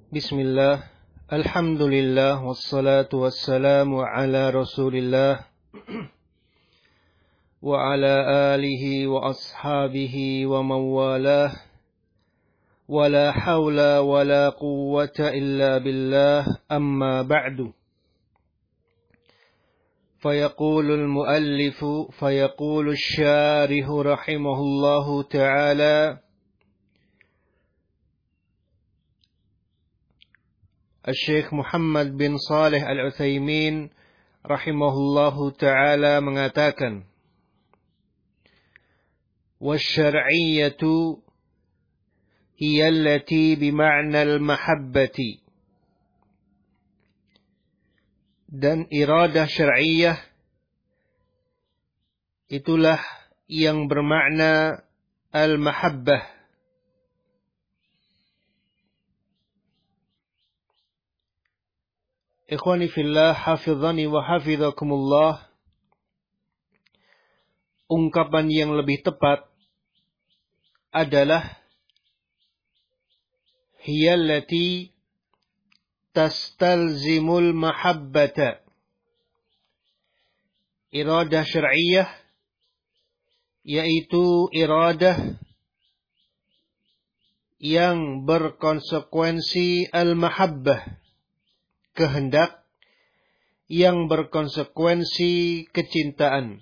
Bismillah, alhamdulillah, wassalatu wassalamu ala rasulillah wa ala alihi wa ashabihi wa mawalah wa la hawla wa la quwwata illa billah amma ba'du. فيقول المؤلف فيقول الشارح رحمه الله تعالى Syekh Muhammad bin Saleh Al-Utsaimin rahimahullahu ta'ala mengatakan, wasyar'iyyatu hiya allati bima'na al-mahabbati. Dan iradah syar'iyyah itulah yang bermakna al-mahabbah. Ikhwani fillah, hafizani wa hafizakumullah. Ungkapan yang lebih tepat adalah hiyallati tastalzimul mahabbata. Iradah syar'iyyah yaitu iradah yang berkonsekuensi al-mahabbah, kehendak yang berkonsekuensi kecintaan.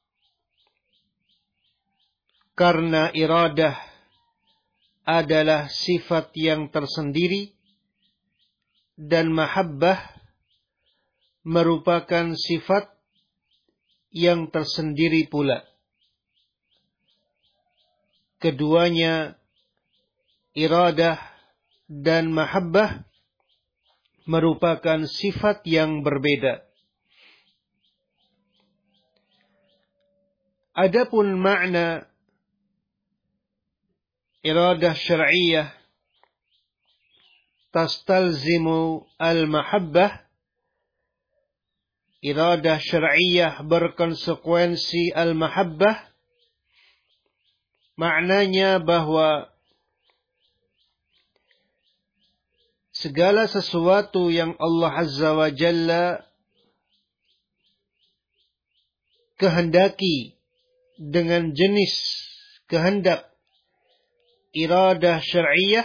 Karena iradah adalah sifat yang tersendiri dan mahabbah merupakan sifat yang tersendiri pula. Keduanya, iradah dan mahabbah, merupakan sifat yang berbeda. Adapun makna iradah syar'iyyah tastalzimu al-mahabbah, iradah syar'iyyah berkonsekuensi al-mahabbah, maknanya bahwa segala sesuatu yang Allah Azza wa Jalla kehendaki dengan jenis kehendak iradah syar'iyyah,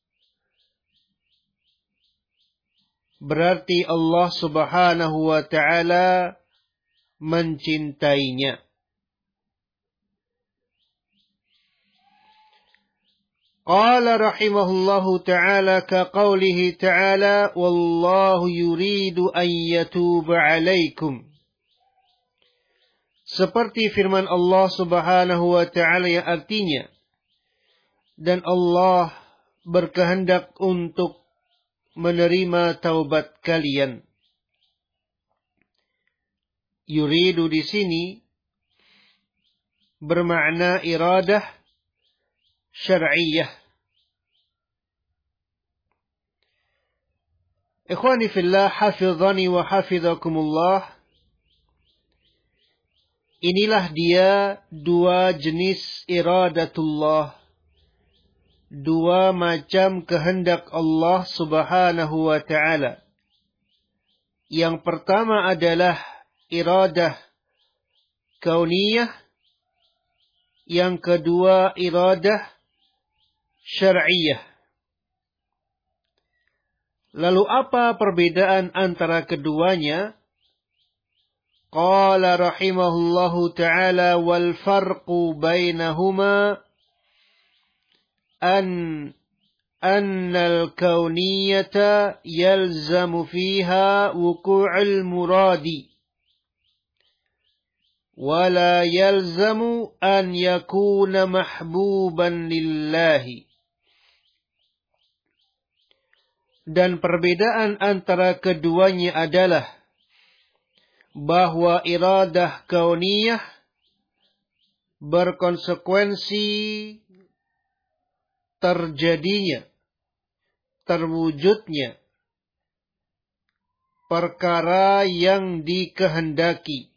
berarti Allah Subhanahu wa ta'ala mencintainya. Qala rahimahullahu ta'ala ka qawlihi ta'ala wallahu yuridu an yatuba alaikum. Seperti firman Allah Subhanahu wa ta'ala yang artinya, dan Allah berkehendak untuk menerima taubat kalian. Yuridu di sini bermakna iradah syar'iyyah. Ikhwani fillah, hafizani wa hafizakumullah. Inilah dia dua jenis iradatullah, dua macam kehendak Allah Subhanahu wa ta'ala. Yang pertama adalah iradah kauniyah, yang kedua iradah syar'iyyah. Lalu apa perbedaan antara keduanya? Qala rahimahullahu ta'ala wal farqu bainahuma annal kauniyata yalzamu fiha wuqu'ul muradi wala yalzamu an yakuna mahbuban lillahi. Dan perbedaan antara keduanya adalah bahwa iradah kauniyah berkonsekuensi terjadinya, terwujudnya perkara yang dikehendaki,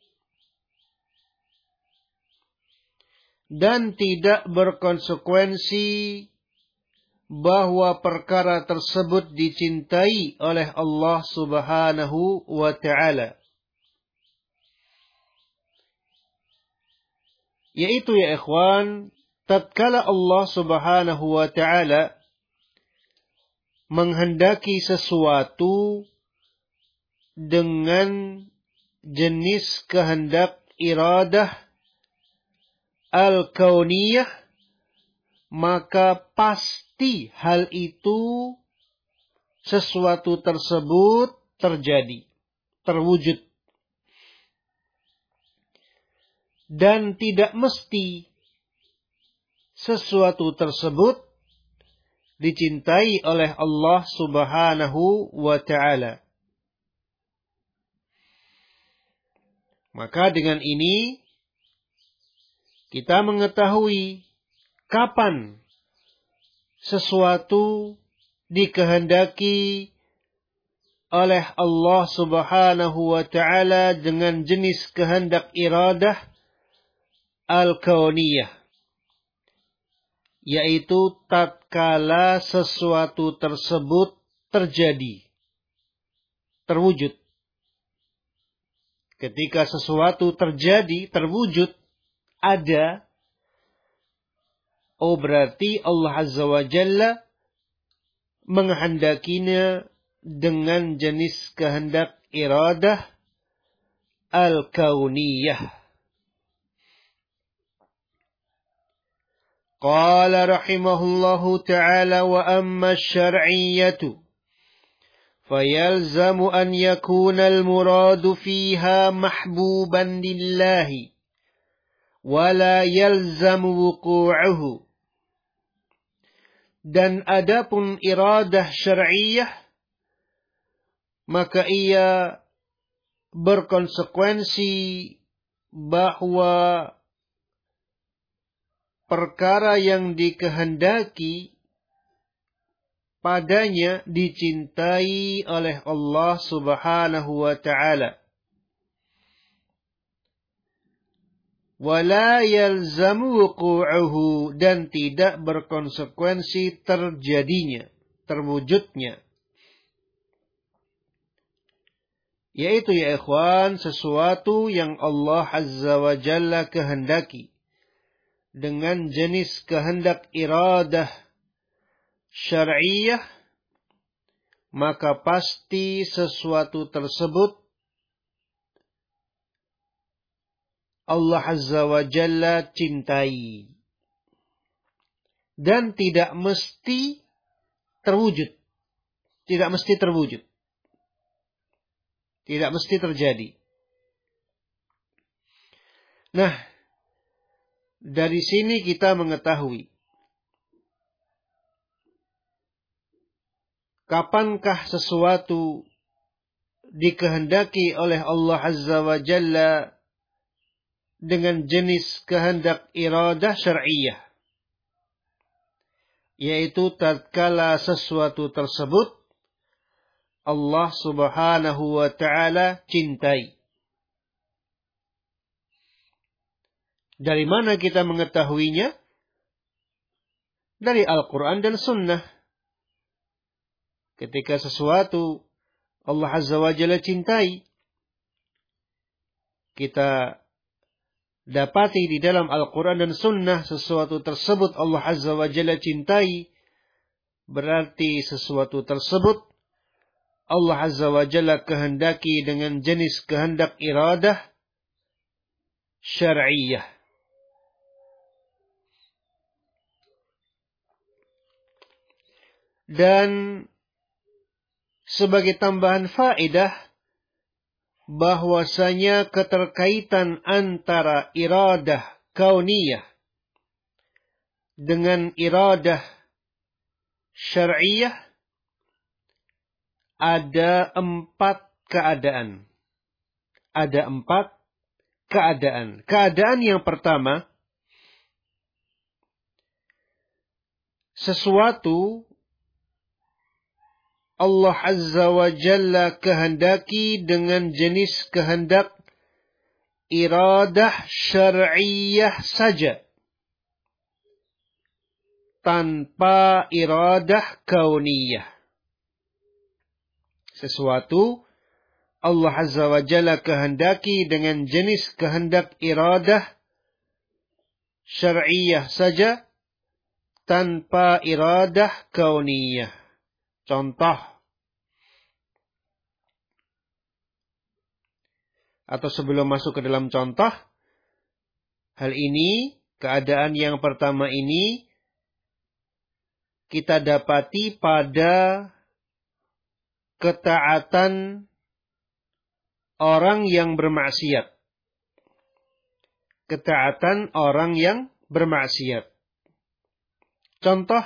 dan tidak berkonsekuensi bahwa perkara tersebut dicintai oleh Allah Subhanahu wa ta'ala. Yaitu ya ikhwan, tatkala Allah Subhanahu wa ta'ala menghendaki sesuatu dengan jenis kehendak iradah al-kauniyah, maka pasti hal itu, sesuatu tersebut terjadi, terwujud. Dan tidak mesti sesuatu tersebut dicintai oleh Allah Subhanahu wa ta'ala. Maka dengan ini kita mengetahui kapan sesuatu dikehendaki oleh Allah Subhanahu wa ta'ala dengan jenis kehendak iradah al-kauniyah, yaitu tatkala sesuatu tersebut terjadi, terwujud. Ketika sesuatu terjadi, terwujud, ada, berarti Allah Azza wa Jalla menghendakinya dengan jenis kehendak iradah al-kauniyah. Qala rahimahullahu ta'ala wa amma syar'iyyatu فيلزم أن يكون المراد فيها محبوبا لله ولا يلزم وقوعه. Dan adapun iradah syar'iyyah, maka ia berkonsekuensi bahwa perkara yang dikehendaki padanya dicintai oleh Allah Subhanahu wa ta'ala. Wala yalzamu wuqu'uhu, dan tidak berkonsekuensi terjadinya, terwujudnya. Yaitu ya ikhwan, sesuatu yang Allah Azza wa Jalla kehendaki dengan jenis kehendak iradah syar'iyyah, maka pasti sesuatu tersebut Allah Azza wa Jalla cintai. Dan tidak mesti terwujud. Tidak mesti terwujud. Tidak mesti terjadi. Nah, dari sini kita mengetahui kapankah sesuatu dikehendaki oleh Allah Azza wa Jalla dengan jenis kehendak iradah syar'iyyah, yaitu tatkala sesuatu tersebut Allah Subhanahu wa ta'ala cintai. Dari mana kita mengetahuinya? Dari Al-Quran dan Sunnah. Ketika sesuatu Allah Azza wa Jalla cintai, kita dapati di dalam Al-Quran dan Sunnah sesuatu tersebut Allah Azza wa Jalla cintai, berarti sesuatu tersebut Allah Azza wa Jalla kehendaki dengan jenis kehendak iradah syar'iyyah. Dan sebagai tambahan faedah, bahwasanya keterkaitan antara iradah kauniyah dengan iradah syar'iyyah ada 4 keadaan. Ada 4 keadaan. Keadaan yang pertama, sesuatu Allah Azza wa Jalla kehendaki dengan jenis kehendak iradah syar'iyyah saja. tanpa iradah kauniyah. Sesuatu Allah Azza wa Jalla kehendaki dengan jenis kehendak iradah syar'iyah saja tanpa iradah kauniyah. Contoh, atau sebelum masuk ke dalam contoh, hal ini, keadaan yang pertama ini, kita dapati pada ketaatan orang yang bermaksiat. Ketaatan orang yang bermaksiat. Contoh,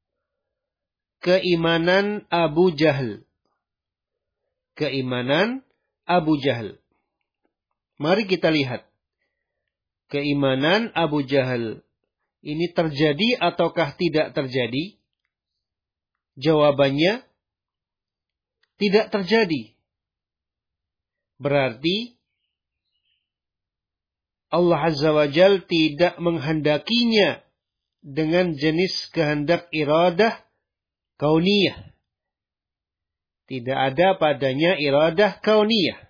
keimanan Abu Jahal. Keimanan Abu Jahal. Mari kita lihat. Keimanan Abu Jahal ini terjadi ataukah tidak terjadi? Jawabannya, tidak terjadi. Berarti Allah Azza wa Jal tidak menghendakinya dengan jenis kehendak iradah kauniyah. Tidak ada padanya iradah kauniyah.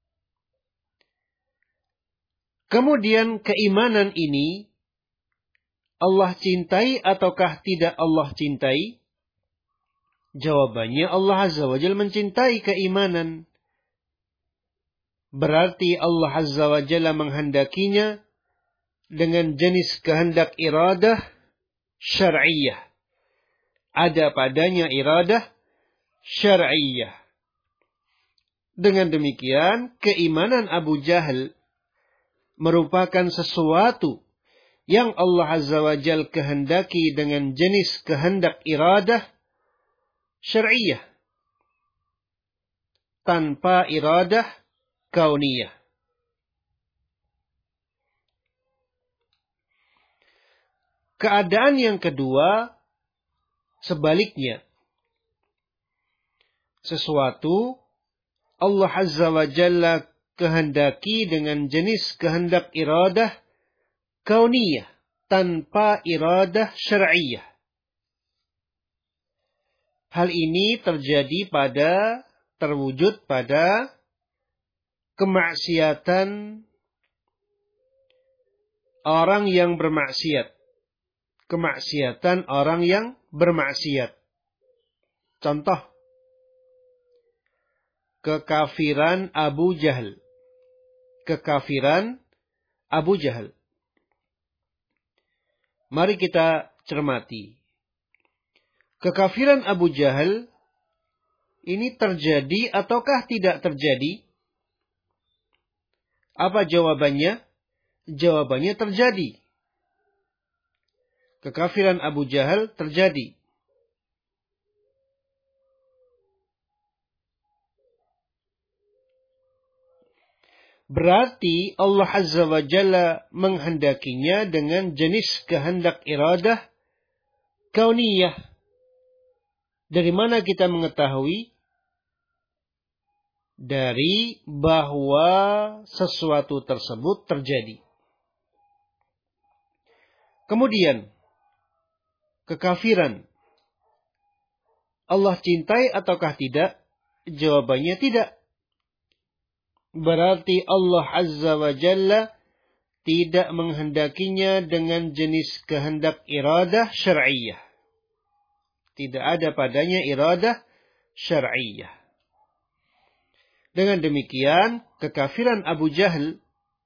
Kemudian keimanan ini Allah cintai ataukah tidak Allah cintai? Jawabannya Allah Azza wa Jal mencintai keimanan. Berarti Allah Azza wa Jalla menghendakinya dengan jenis kehendak iradah syar'iyah. Ada padanya iradah syar'iyah. Dengan demikian, keimanan Abu Jahal merupakan sesuatu yang Allah Azza wa Jalla kehendaki dengan jenis kehendak iradah syar'iyah. Tanpa iradah kauniyah. Keadaan yang kedua, sebaliknya. Sesuatu Allah Azza wa Jalla kehendaki dengan jenis kehendak iradah kauniyah, tanpa iradah syar'iyah. Hal ini terwujud pada kemaksiatan orang yang bermaksiat. Kemaksiatan orang yang bermaksiat. Contoh, kekafiran Abu Jahal. Kekafiran Abu Jahal. Mari kita cermati. Kekafiran Abu Jahal ini terjadi ataukah tidak terjadi? Apa jawabannya? Jawabannya terjadi. Kekafiran Abu Jahal terjadi. Berarti Allah Azza wa Jalla menghendakinya dengan jenis kehendak iradah kauniyah. Dari mana kita mengetahui? Dari bahwa sesuatu tersebut terjadi. Kemudian, kekafiran Allah cintai ataukah tidak? Jawabannya tidak. Berarti Allah Azza wa Jalla tidak menghendakinya dengan jenis kehendak iradah syar'iyah. Tidak ada padanya iradah syar'iyah. Dengan demikian, kekafiran Abu Jahal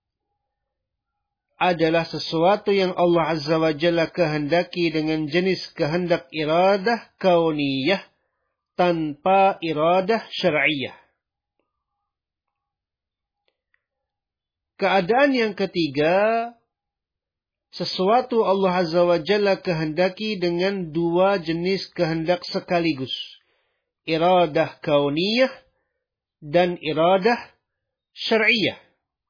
adalah sesuatu yang Allah Azza wa Jalla kehendaki dengan jenis kehendak iradah kauniyah tanpa iradah syar'iyah. Keadaan yang ketiga, sesuatu Allah Azza wa Jalla kehendaki dengan dua jenis kehendak sekaligus. Iradah kauniyah dan iradah syar'iyah.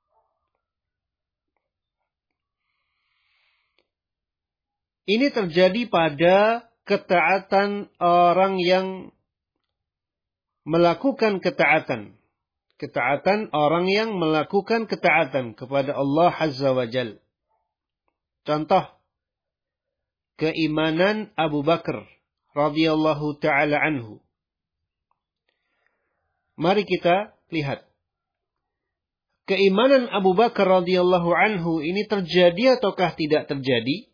Ini terjadi pada ketaatan orang yang melakukan ketaatan. Ketaatan orang yang melakukan ketaatan kepada Allah Azza wa Jal. Contoh, keimanan Abu Bakar radhiyallahu taala anhu. Mari kita lihat. Keimanan Abu Bakar radhiyallahu anhu ini terjadi ataukah tidak terjadi?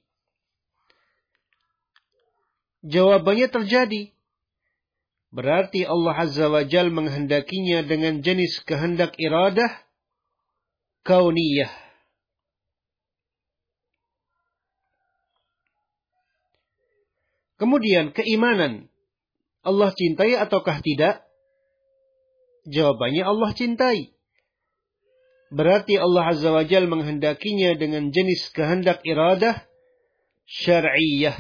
Jawabannya terjadi. Berarti Allah Azza wa Jalla menghendakinya dengan jenis kehendak iradah kauniyah. Kemudian keimanan Allah cintai ataukah tidak? Jawabannya Allah cintai. Berarti Allah Azza wa Jalla menghendakinya dengan jenis kehendak iradah syar'iyah.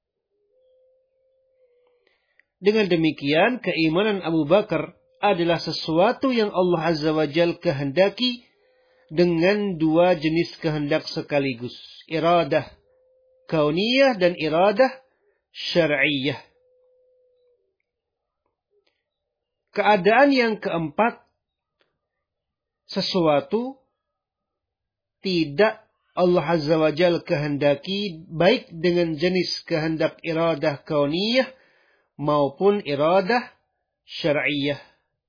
Dengan demikian, keimanan Abu Bakar adalah sesuatu yang Allah Azza wa Jalla kehendaki dengan dua jenis kehendak sekaligus. Iradah kauniyah dan iradah syar'iyah. Keadaan yang keempat, sesuatu tidak Allah Azza wa Jalla kehendaki baik dengan jenis kehendak iradah kauniyah maupun iradah syar'iyah.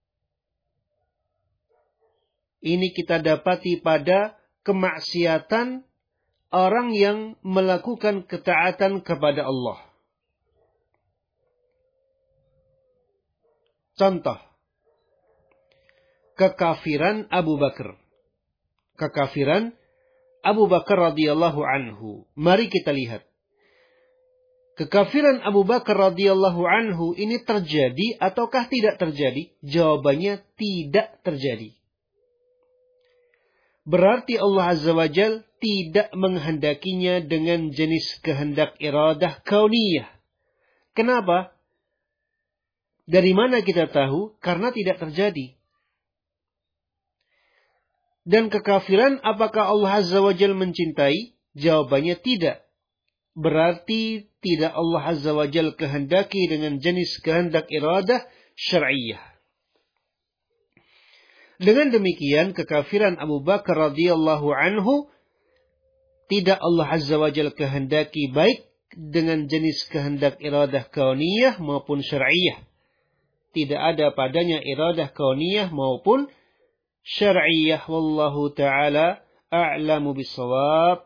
Ini kita dapati pada kemaksiatan orang yang melakukan ketaatan kepada Allah. Contoh, kekafiran Abu Bakar. Kekafiran Abu Bakar radhiyallahu anhu. Mari kita lihat. Kekafiran Abu Bakar radhiyallahu anhu ini terjadi ataukah tidak terjadi? Jawabannya tidak terjadi. Berarti Allah Azza wa Jalla tidak menghendakinya dengan jenis kehendak iradah kauniyah. Kenapa? Dari mana kita tahu? Karena tidak terjadi. Dan kekafiran apakah Allah Azza wa Jalla mencintai? Jawabannya tidak. Berarti tidak Allah Azza wa Jalla kehendaki dengan jenis kehendak iradah syar'iyah. Dengan demikian kekafiran Abu Bakar radhiyallahu anhu tidak Allah Azza wa Jalla kehendaki baik dengan jenis kehendak iradah kauniyah maupun syar'iyah. Tidak ada padanya iradah kauniyah maupun syar'iyah. Wallahu ta'ala a'lamu bis-shawab.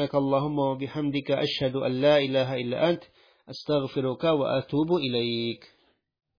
Subhanakallahumma wa bihamdika asyhadu an la ilaha illa ant astaghfiruka wa atubu ilaik.